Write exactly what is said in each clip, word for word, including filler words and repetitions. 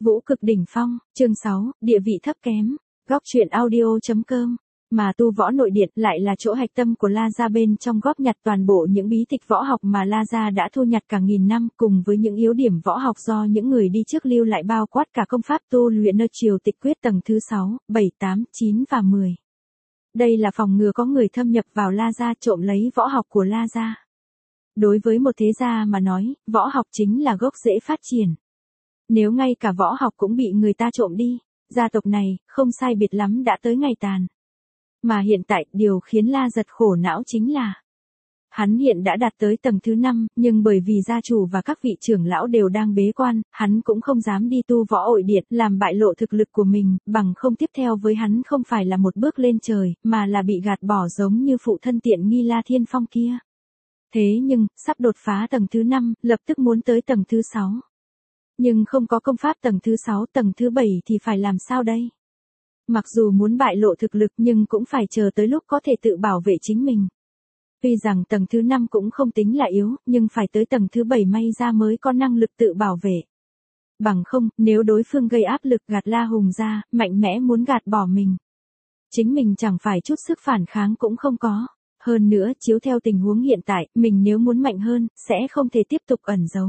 Vũ cực đỉnh phong, chương sáu, địa vị thấp kém. Góc truyện audio.com. Mà tu võ nội điện lại là chỗ hạch tâm của La Gia, bên trong góp nhặt toàn bộ những bí tịch võ học mà La Gia đã thu nhặt cả nghìn năm, cùng với những yếu điểm võ học do những người đi trước lưu lại, bao quát cả công pháp tu luyện nơi triều tịch quyết tầng thứ sáu, bảy, tám, chín và mười. Đây là phòng ngừa có người thâm nhập vào La Gia trộm lấy võ học của La Gia. Đối với một thế gia mà nói, võ học chính là gốc rễ phát triển. Nếu ngay cả võ học cũng bị người ta trộm đi, gia tộc này, không sai biệt lắm đã tới ngày tàn. Mà hiện tại, điều khiến La Giật khổ não chính là hắn hiện đã đạt tới tầng thứ năm, nhưng bởi vì gia chủ và các vị trưởng lão đều đang bế quan, hắn cũng không dám đi tu võ ội điện, làm bại lộ thực lực của mình, bằng không tiếp theo với hắn không phải là một bước lên trời, mà là bị gạt bỏ giống như phụ thân tiện nghi La Thiên Phong kia. Thế nhưng, sắp đột phá tầng thứ năm, lập tức muốn tới tầng thứ sáu. Nhưng không có công pháp tầng thứ sáu, tầng thứ bảy thì phải làm sao đây? Mặc dù muốn bại lộ thực lực nhưng cũng phải chờ tới lúc có thể tự bảo vệ chính mình. Tuy rằng tầng thứ năm cũng không tính là yếu, nhưng phải tới tầng thứ bảy may ra mới có năng lực tự bảo vệ. Bằng không, nếu đối phương gây áp lực gạt La Hùng ra, mạnh mẽ muốn gạt bỏ mình, chính mình chẳng phải chút sức phản kháng cũng không có. Hơn nữa, chiếu theo tình huống hiện tại, mình nếu muốn mạnh hơn, sẽ không thể tiếp tục ẩn giấu.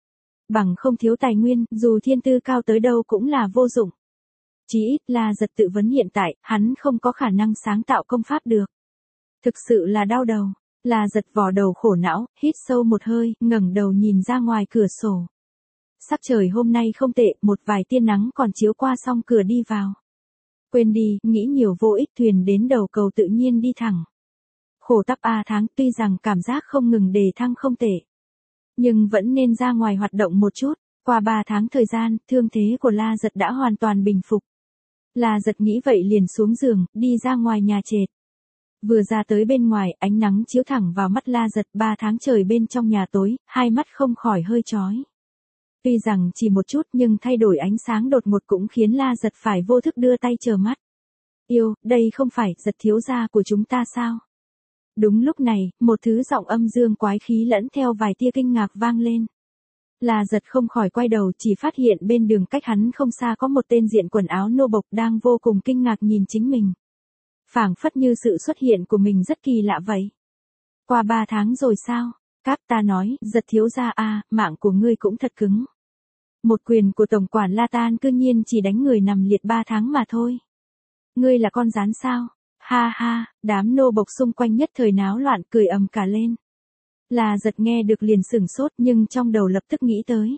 Bằng không thiếu tài nguyên, dù thiên tư cao tới đâu cũng là vô dụng. Chí ít La Giật tự vấn hiện tại, hắn không có khả năng sáng tạo công pháp được. Thực sự là đau đầu. La Giật vò đầu khổ não, hít sâu một hơi, ngẩng đầu nhìn ra ngoài cửa sổ. Sắc trời hôm nay không tệ, một vài tia nắng còn chiếu qua song cửa đi vào. Quên đi, nghĩ nhiều vô ích, thuyền đến đầu cầu tự nhiên đi thẳng. Khổ tắp A tháng, tuy rằng cảm giác không ngừng đề thăng không tệ, nhưng vẫn nên ra ngoài hoạt động một chút. Qua ba tháng thời gian, thương thế của La Giật đã hoàn toàn bình phục. La Giật nghĩ vậy liền xuống giường, đi ra ngoài nhà trệt. Vừa ra tới bên ngoài, ánh nắng chiếu thẳng vào mắt La Giật, ba tháng trời bên trong nhà tối, hai mắt không khỏi hơi chói. Tuy rằng chỉ một chút nhưng thay đổi ánh sáng đột ngột cũng khiến La Giật phải vô thức đưa tay chờ mắt. Yêu, đây không phải Giật thiếu gia của chúng ta sao? Đúng lúc này, một thứ giọng âm dương quái khí lẫn theo vài tia kinh ngạc vang lên. La Giật không khỏi quay đầu, chỉ phát hiện bên đường cách hắn không xa có một tên diện quần áo nô bộc đang vô cùng kinh ngạc nhìn chính mình. Phảng phất như sự xuất hiện của mình rất kỳ lạ vậy. Qua ba tháng rồi sao? Các ta nói, Giật thiếu gia a, mạng của ngươi cũng thật cứng. Một quyền của tổng quản La Tan cư nhiên chỉ đánh người nằm liệt ba tháng mà thôi. Ngươi là con rắn sao? Ha ha, đám nô bộc xung quanh nhất thời náo loạn cười ầm cả lên. La Giật nghe được liền sửng sốt nhưng trong đầu lập tức nghĩ tới.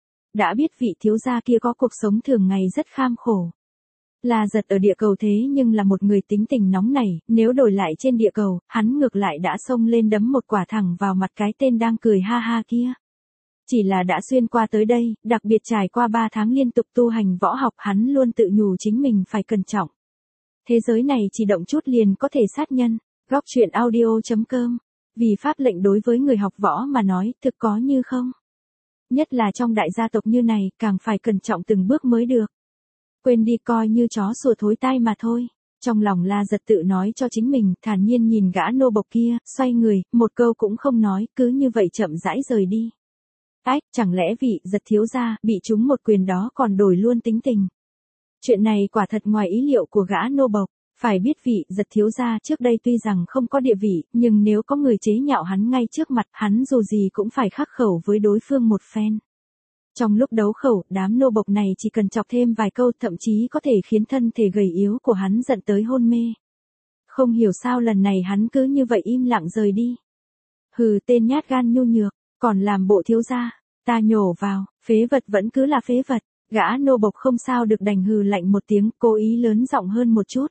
Đã biết vị thiếu gia kia có cuộc sống thường ngày rất kham khổ. La Giật ở địa cầu thế nhưng là một người tính tình nóng nảy, nếu đổi lại trên địa cầu, hắn ngược lại đã xông lên đấm một quả thẳng vào mặt cái tên đang cười ha ha kia. Chỉ là đã xuyên qua tới đây, đặc biệt trải qua ba tháng liên tục tu hành võ học, hắn luôn tự nhủ chính mình phải cẩn trọng. Thế giới này chỉ động chút liền có thể sát nhân. Góc truyện audio.com. Vì pháp lệnh đối với người học võ mà nói, thực có như không. Nhất là trong đại gia tộc như này, càng phải cẩn trọng từng bước mới được. Quên đi, coi như chó sủa thối tai mà thôi. Trong lòng La Giật tự nói cho chính mình, thản nhiên nhìn gã nô bộc kia, xoay người, một câu cũng không nói, cứ như vậy chậm rãi rời đi. Ách, chẳng lẽ vị Giật thiếu gia bị trúng một quyền đó còn đổi luôn tính tình. Chuyện này quả thật ngoài ý liệu của gã nô bộc. Phải biết vị Giật thiếu gia trước đây tuy rằng không có địa vị, nhưng nếu có người chế nhạo hắn ngay trước mặt, hắn dù gì cũng phải khắc khẩu với đối phương một phen. Trong lúc đấu khẩu, đám nô bộc này chỉ cần chọc thêm vài câu, thậm chí có thể khiến thân thể gầy yếu của hắn giận tới hôn mê. Không hiểu sao lần này hắn cứ như vậy im lặng rời đi. Hừ, tên nhát gan nhu nhược, còn làm bộ thiếu gia, ta nhổ vào, phế vật vẫn cứ là phế vật. Gã nô bộc không sao được đành hừ lạnh một tiếng, cố ý lớn giọng hơn một chút.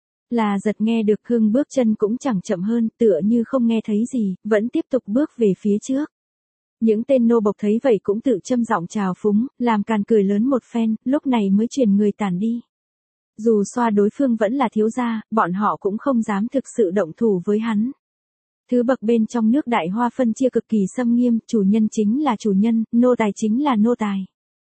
La Giật nghe được hưng bước chân cũng chẳng chậm hơn, tựa như không nghe thấy gì, vẫn tiếp tục bước về phía trước. Những tên nô bộc thấy vậy cũng tự châm giọng chào phúng, làm càn cười lớn một phen, lúc này mới chuyển người tản đi. Dù xoa đối phương vẫn là thiếu gia, bọn họ cũng không dám thực sự động thủ với hắn. Thứ bậc bên trong nước Đại Hoa phân chia cực kỳ xâm nghiêm, chủ nhân chính là chủ nhân, nô tài chính là nô tài.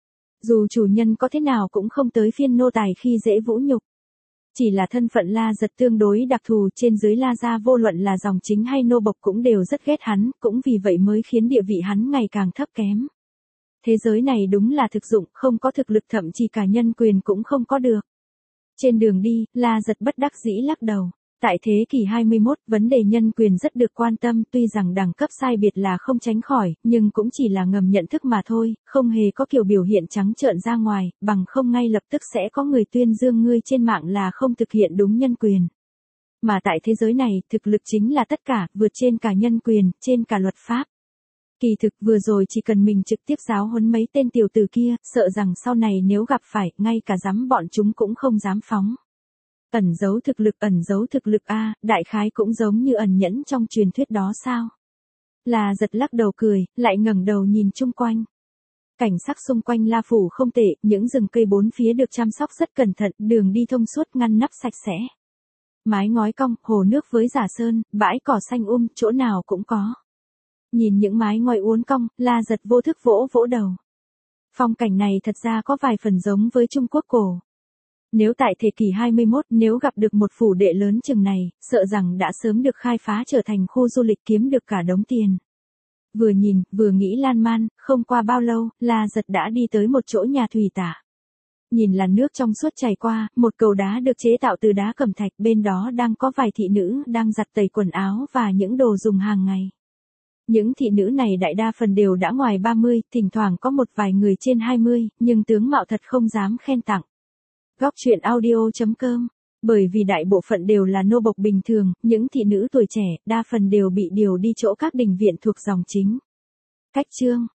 Dù chủ nhân có thế nào cũng không tới phiên nô tài khi dễ vũ nhục. Chỉ là thân phận La Giật tương đối đặc thù, trên dưới La Gia vô luận là dòng chính hay nô bộc cũng đều rất ghét hắn, cũng vì vậy mới khiến địa vị hắn ngày càng thấp kém. thế giới này đúng là thực dụng, không có thực lực thậm chí cả nhân quyền cũng không có được. Trên đường đi, La Giật bất đắc dĩ lắc đầu. Tại thế kỷ hai mươi mốt, vấn đề nhân quyền rất được quan tâm, tuy rằng đẳng cấp sai biệt là không tránh khỏi, nhưng cũng chỉ là ngầm nhận thức mà thôi, không hề có kiểu biểu hiện trắng trợn ra ngoài, bằng không ngay lập tức sẽ có người tuyên dương ngươi trên mạng là không thực hiện đúng nhân quyền. Mà tại thế giới này, thực lực chính là tất cả, vượt trên cả nhân quyền, trên cả luật pháp. Kỳ thực vừa rồi chỉ cần mình trực tiếp giáo huấn mấy tên tiểu tử kia, sợ rằng sau này nếu gặp phải, ngay cả dám bọn chúng cũng không dám phóng. Ẩn giấu thực lực, ẩn giấu thực lực a, đại khái cũng giống như ẩn nhẫn trong truyền thuyết đó sao? La Giật lắc đầu cười, lại ngẩng đầu nhìn chung quanh. Cảnh sắc xung quanh La phủ không tệ, những rừng cây bốn phía được chăm sóc rất cẩn thận, đường đi thông suốt ngăn nắp sạch sẽ. Mái ngói cong, hồ nước với giả sơn, bãi cỏ xanh um, chỗ nào cũng có. Nhìn những mái ngói uốn cong, La Giật vô thức vỗ vỗ đầu. Phong cảnh này thật ra có vài phần giống với Trung Quốc cổ. Nếu tại thế kỷ hai mươi mốt, nếu gặp được một phủ đệ lớn chừng này, sợ rằng đã sớm được khai phá trở thành khu du lịch kiếm được cả đống tiền. Vừa nhìn, vừa nghĩ lan man, không qua bao lâu, La Giật đã đi tới một chỗ nhà thủy tả. Nhìn làn nước trong suốt chảy qua, một cầu đá được chế tạo từ đá cẩm thạch, bên đó đang có vài thị nữ đang giặt tẩy quần áo và những đồ dùng hàng ngày. Những thị nữ này đại đa phần đều đã ngoài ba mươi, thỉnh thoảng có một vài người trên hai mươi, nhưng tướng mạo thật không dám khen tặng. Góc truyện audio chấm com. Bởi vì đại bộ phận đều là nô bộc bình thường, những thị nữ tuổi trẻ, đa phần đều bị điều đi chỗ các đình viện thuộc dòng chính. Cách chương